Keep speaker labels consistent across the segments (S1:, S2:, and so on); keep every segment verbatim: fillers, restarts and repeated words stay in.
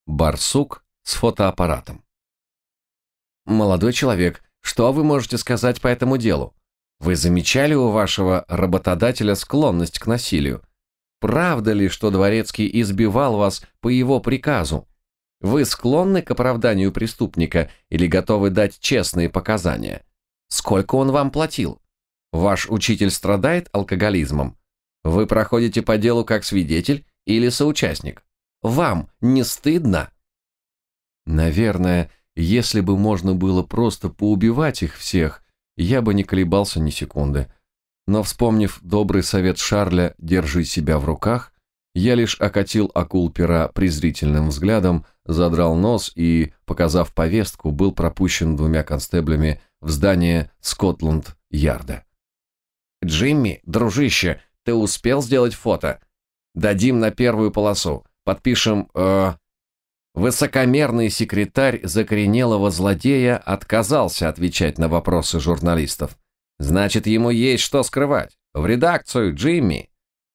S1: Барсук с фотоаппаратом. «Молодой человек, что вы можете сказать по этому делу? Вы замечали у вашего работодателя склонность к насилию? Правда ли, что Дворецкий избивал вас по его приказу? Вы склонны к оправданию преступника или готовы дать честные показания? Сколько он вам платил? Ваш учитель страдает алкоголизмом? Вы проходите по делу как свидетель или соучастник? Вам не стыдно?» Наверное, если бы можно было просто поубивать их всех, я бы не колебался ни секунды. Но, вспомнив добрый совет Шарля «держи себя в руках», я лишь окатил акул пера презрительным взглядом, задрал нос и, показав повестку, был пропущен двумя констеблями в здание Скотланд-Ярда. «Джимми, дружище, ты успел сделать фото? Дадим на первую полосу. Подпишем, э... Высокомерный секретарь закоренелого злодея отказался отвечать на вопросы журналистов. Значит, ему есть что скрывать. В редакцию, Джимми!»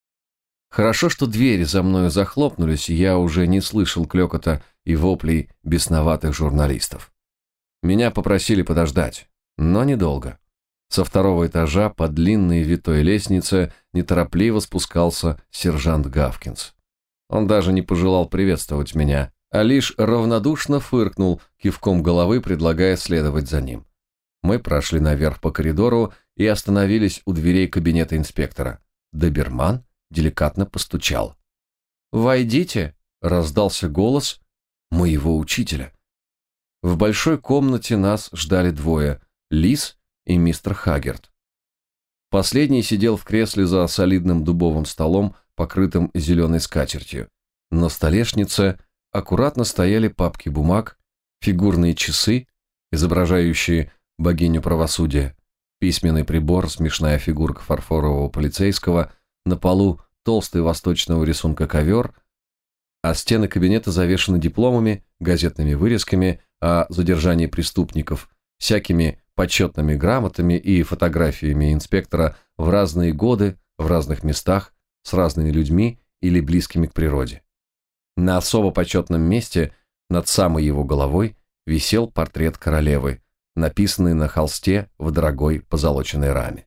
S1: Хорошо, что двери за мною захлопнулись, и я уже не слышал клёкота и воплей бесноватых журналистов. Меня попросили подождать, но недолго. Со второго этажа по длинной витой лестнице неторопливо спускался сержант Гавкинс. Он даже не пожелал приветствовать меня, а лишь равнодушно фыркнул кивком головы, предлагая следовать за ним. Мы прошли наверх по коридору и остановились у дверей кабинета инспектора. Доберман деликатно постучал. «Войдите!» – раздался голос моего учителя. В большой комнате нас ждали двое – Лис и мистер Хаггерт. Последний сидел в кресле за солидным дубовым столом, покрытым зеленой скатертью. На столешнице аккуратно стояли папки бумаг, фигурные часы, изображающие богиню правосудия, письменный прибор, смешная фигурка фарфорового полицейского, на полу толстый восточного рисунка ковер, а стены кабинета завешаны дипломами, газетными вырезками о задержании преступников, всякими почетными грамотами и фотографиями инспектора в разные годы, в разных местах, с разными людьми или близкими к природе. На особо почетном месте, над самой его головой, висел портрет королевы, написанный на холсте в дорогой позолоченной раме.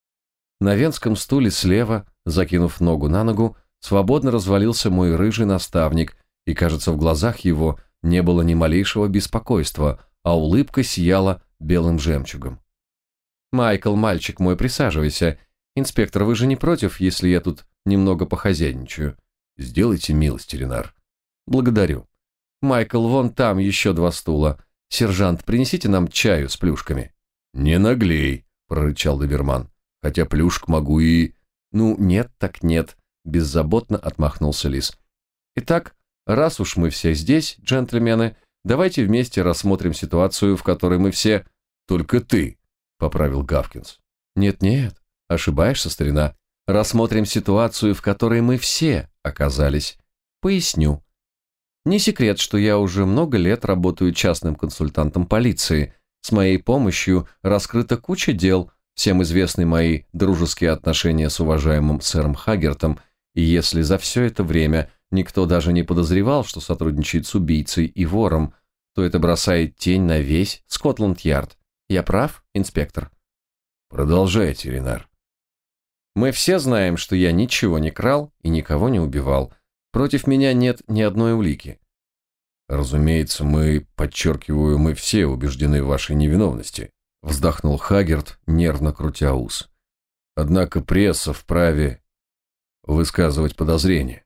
S1: На венском стуле слева, закинув ногу на ногу, свободно развалился мой рыжий наставник, и, кажется, в глазах его не было ни малейшего беспокойства, а улыбка сияла белым жемчугом. «Майкл, мальчик мой, присаживайся. Инспектор, вы же не против, если я тут немного похозяйничаю?» «Сделайте милость, Ренар». «Благодарю. Майкл, вон там еще два стула. Сержант, принесите нам чаю с плюшками». «Не наглей», — прорычал доберман. «Хотя плюшек могу и...» «Ну, нет так нет», — беззаботно отмахнулся Лис. «Итак, раз уж мы все здесь, джентльмены, давайте вместе рассмотрим ситуацию, в которой мы все...» «Только ты», — поправил Гавкинс. «Нет-нет, ошибаешься, старина. Рассмотрим ситуацию, в которой мы все оказались. Поясню. Не секрет, что я уже много лет работаю частным консультантом полиции. С моей помощью раскрыта куча дел, всем известны мои дружеские отношения с уважаемым сэром Хаггертом, и если за все это время никто даже не подозревал, что сотрудничает с убийцей и вором, то это бросает тень на весь Скотланд-Ярд. Я прав, инспектор?»
S2: «Продолжайте, Ренар».
S1: «Мы все знаем, что я ничего не крал и никого не убивал. Против меня нет ни одной улики».
S2: «Разумеется, мы, подчеркиваю, мы все убеждены в вашей невиновности», вздохнул Хаггерт, нервно крутя ус. «Однако пресса вправе высказывать подозрения.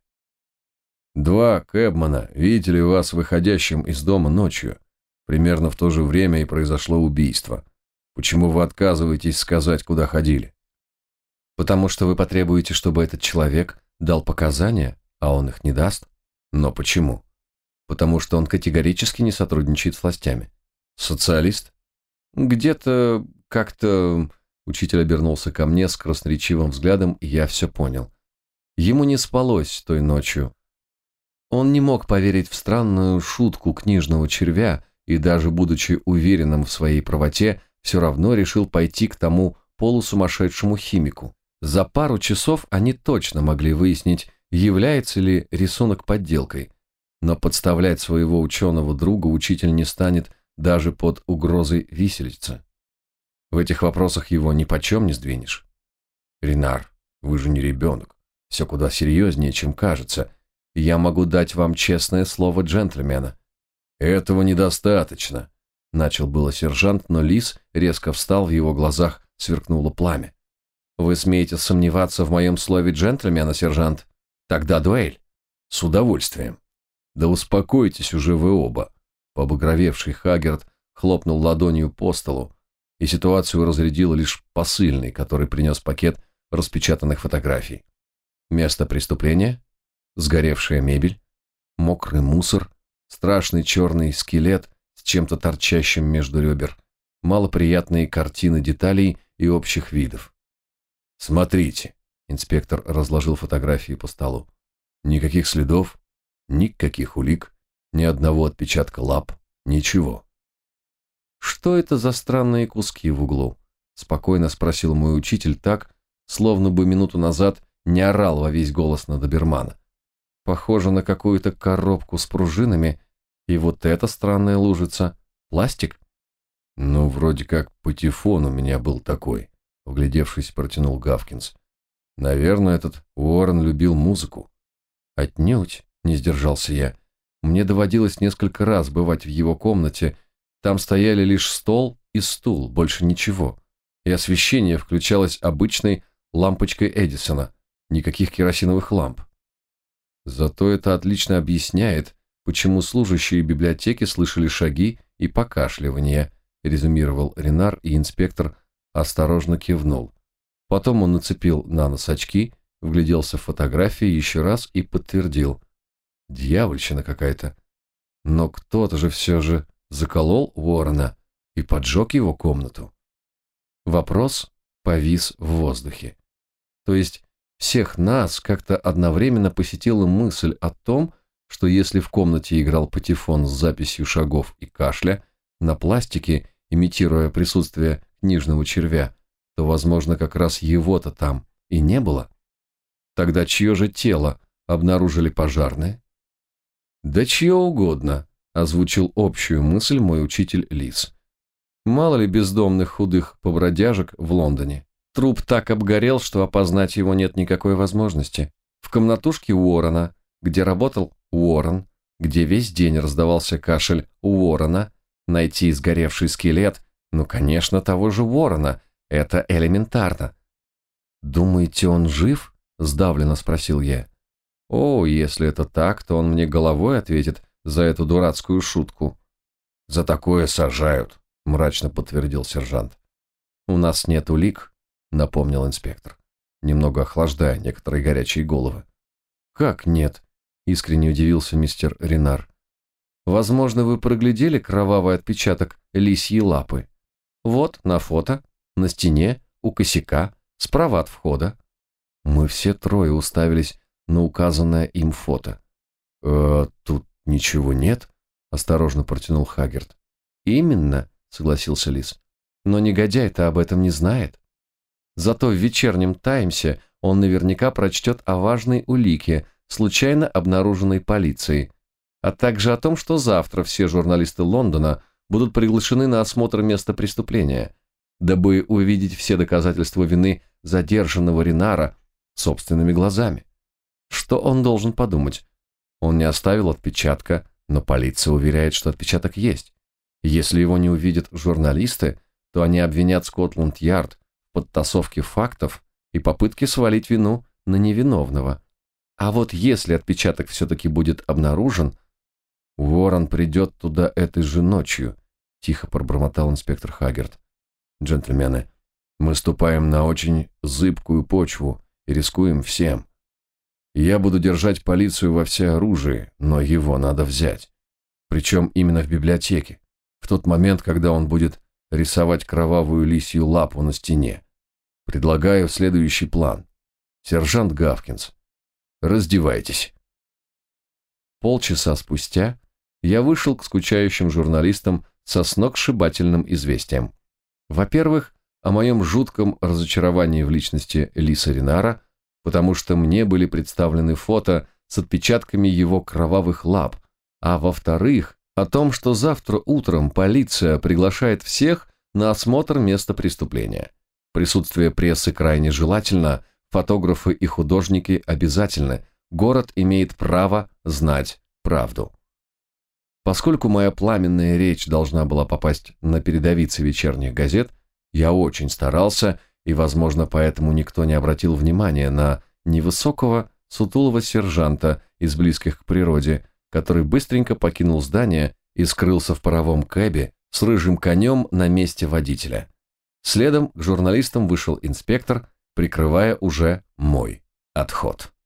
S2: Два кэбмана видели вас выходящим из дома ночью. Примерно в то же время и произошло убийство. Почему вы отказываетесь сказать, куда ходили?»
S1: «Потому что вы потребуете, чтобы этот человек дал показания, а он их не даст».
S2: «Но почему?»
S1: «Потому что он категорически не сотрудничает с властями».
S2: «Социалист?»
S1: «Где-то как-то...» Учитель обернулся ко мне с красноречивым взглядом, и я все понял. Ему не спалось той ночью. Он не мог поверить в странную шутку книжного червя и даже будучи уверенным в своей правоте, все равно решил пойти к тому полусумасшедшему химику. За пару часов они точно могли выяснить, является ли рисунок подделкой.
S2: но подставлять своего ученого друга учитель не станет даже под угрозой виселицы. В этих вопросах его нипочем не сдвинешь. Ренар, вы же не ребенок. Все куда серьезнее, чем кажется. И я могу дать вам честное слово джентльмена. Этого недостаточно. Начал было сержант, но лис резко встал, в его глазах сверкнуло пламя. Вы смеете сомневаться в моем слове джентльмена, сержант? Тогда дуэль. С удовольствием. Да успокойтесь уже вы оба. Побагровевший Хаггерд хлопнул ладонью по столу, и ситуацию разрядил лишь посыльный, который принес пакет распечатанных фотографий. Место преступления, сгоревшая мебель, мокрый мусор, страшный черный скелет с чем-то торчащим между ребер, малоприятные картины деталей и общих видов. «Смотрите», — инспектор разложил фотографии по столу. «Никаких следов, никаких улик, ни одного отпечатка лап, ничего». «Что это за странные куски в углу?» — спокойно спросил мой учитель так, словно бы минуту назад не орал во весь голос на добермана. «Похоже на какую-то коробку с пружинами, и вот эта странная лужица. Пластик?» «Ну, вроде как патефон у меня был такой», — вглядевшись, протянул Гавкинс. «Наверное, этот Уоррен любил музыку». «Отнюдь», — не сдержался я. «Мне доводилось несколько раз бывать в его комнате. Там стояли лишь стол и стул, больше ничего. И освещение включалось обычной лампочкой Эдисона, никаких керосиновых ламп. Зато это отлично объясняет, почему служащие библиотеки слышали шаги и покашливания», резюмировал Ренар, и инспектор осторожно кивнул. Потом он нацепил на нос очки, вгляделся в фотографии еще раз и подтвердил. «Дьявольщина какая-то. Но кто-то же все же заколол Уоррена и поджег его комнату». Вопрос повис в воздухе. То есть всех нас как-то одновременно посетила мысль о том, что если в комнате играл патефон с записью шагов и кашля на пластике, имитируя присутствие книжного червя, то, возможно, как раз его-то там и не было. Тогда чье же тело обнаружили пожарные? «Да чье угодно», — озвучил общую мысль мой учитель Лис. «Мало ли бездомных худых побродяжек в Лондоне. Труп так обгорел, что опознать его нет никакой возможности. В комнатушке Уоррена, где работал Уоррен, где весь день раздавался кашель Уоррена, найти сгоревший скелет, ну, конечно, того же Уоррена, это элементарно». «Думаете, он жив?» — сдавленно спросил я. «О, если это так, то он мне головой ответит за эту дурацкую шутку». «За такое сажают», — мрачно подтвердил сержант. «У нас нет улик», — напомнил инспектор, немного охлаждая некоторые горячие головы. «Как нет?» — искренне удивился мистер Ренар. «Возможно, вы проглядели кровавый отпечаток лисьей лапы. Вот, на фото, на стене, у косяка, справа от входа». Мы все трое уставились на указанное им фото. «Э, тут ничего нет?» — осторожно протянул Хаггерд. «Именно», — согласился Лис. «Но негодяй-то об этом не знает. Зато в вечернем Таймсе он наверняка прочтет о важной улике, случайно обнаруженной полицией, а также о том, что завтра все журналисты Лондона будут приглашены на осмотр места преступления, дабы увидеть все доказательства вины задержанного Ренара собственными глазами. Что он должен подумать? Он не оставил отпечатка, но полиция уверяет, что отпечаток есть. Если его не увидят журналисты, то они обвинят Скотланд-Ярд в подтасовке фактов и попытке свалить вину на невиновного. А вот если отпечаток все-таки будет обнаружен, Уоррен придет туда этой же ночью, тихо пробормотал инспектор Хаггерд. «Джентльмены, мы ступаем на очень зыбкую почву и рискуем всем. Я буду держать полицию во всеоружии, но его надо взять. Причем именно в библиотеке, в тот момент, когда он будет рисовать кровавую лисью лапу на стене. Предлагаю следующий план. Сержант Гавкинс, раздевайтесь». Полчаса спустя я вышел к скучающим журналистам со сногсшибательным известием. Во-первых, о моем жутком разочаровании в личности Лиса Ренара, потому что мне были представлены фото с отпечатками его кровавых лап,
S1: а во-вторых, о том, что завтра утром полиция приглашает всех на осмотр места преступления. Присутствие прессы крайне желательно, фотографы и художники обязательны, город имеет право знать правду. Поскольку моя пламенная речь должна была попасть на передовицы вечерних газет, я очень старался, и, возможно, поэтому никто не обратил внимания на невысокого, сутулого сержанта из близких к природе, который быстренько покинул здание и скрылся в паровом кэбе с рыжим конем на месте водителя. Следом к журналистам вышел инспектор, прикрывая уже мой отход.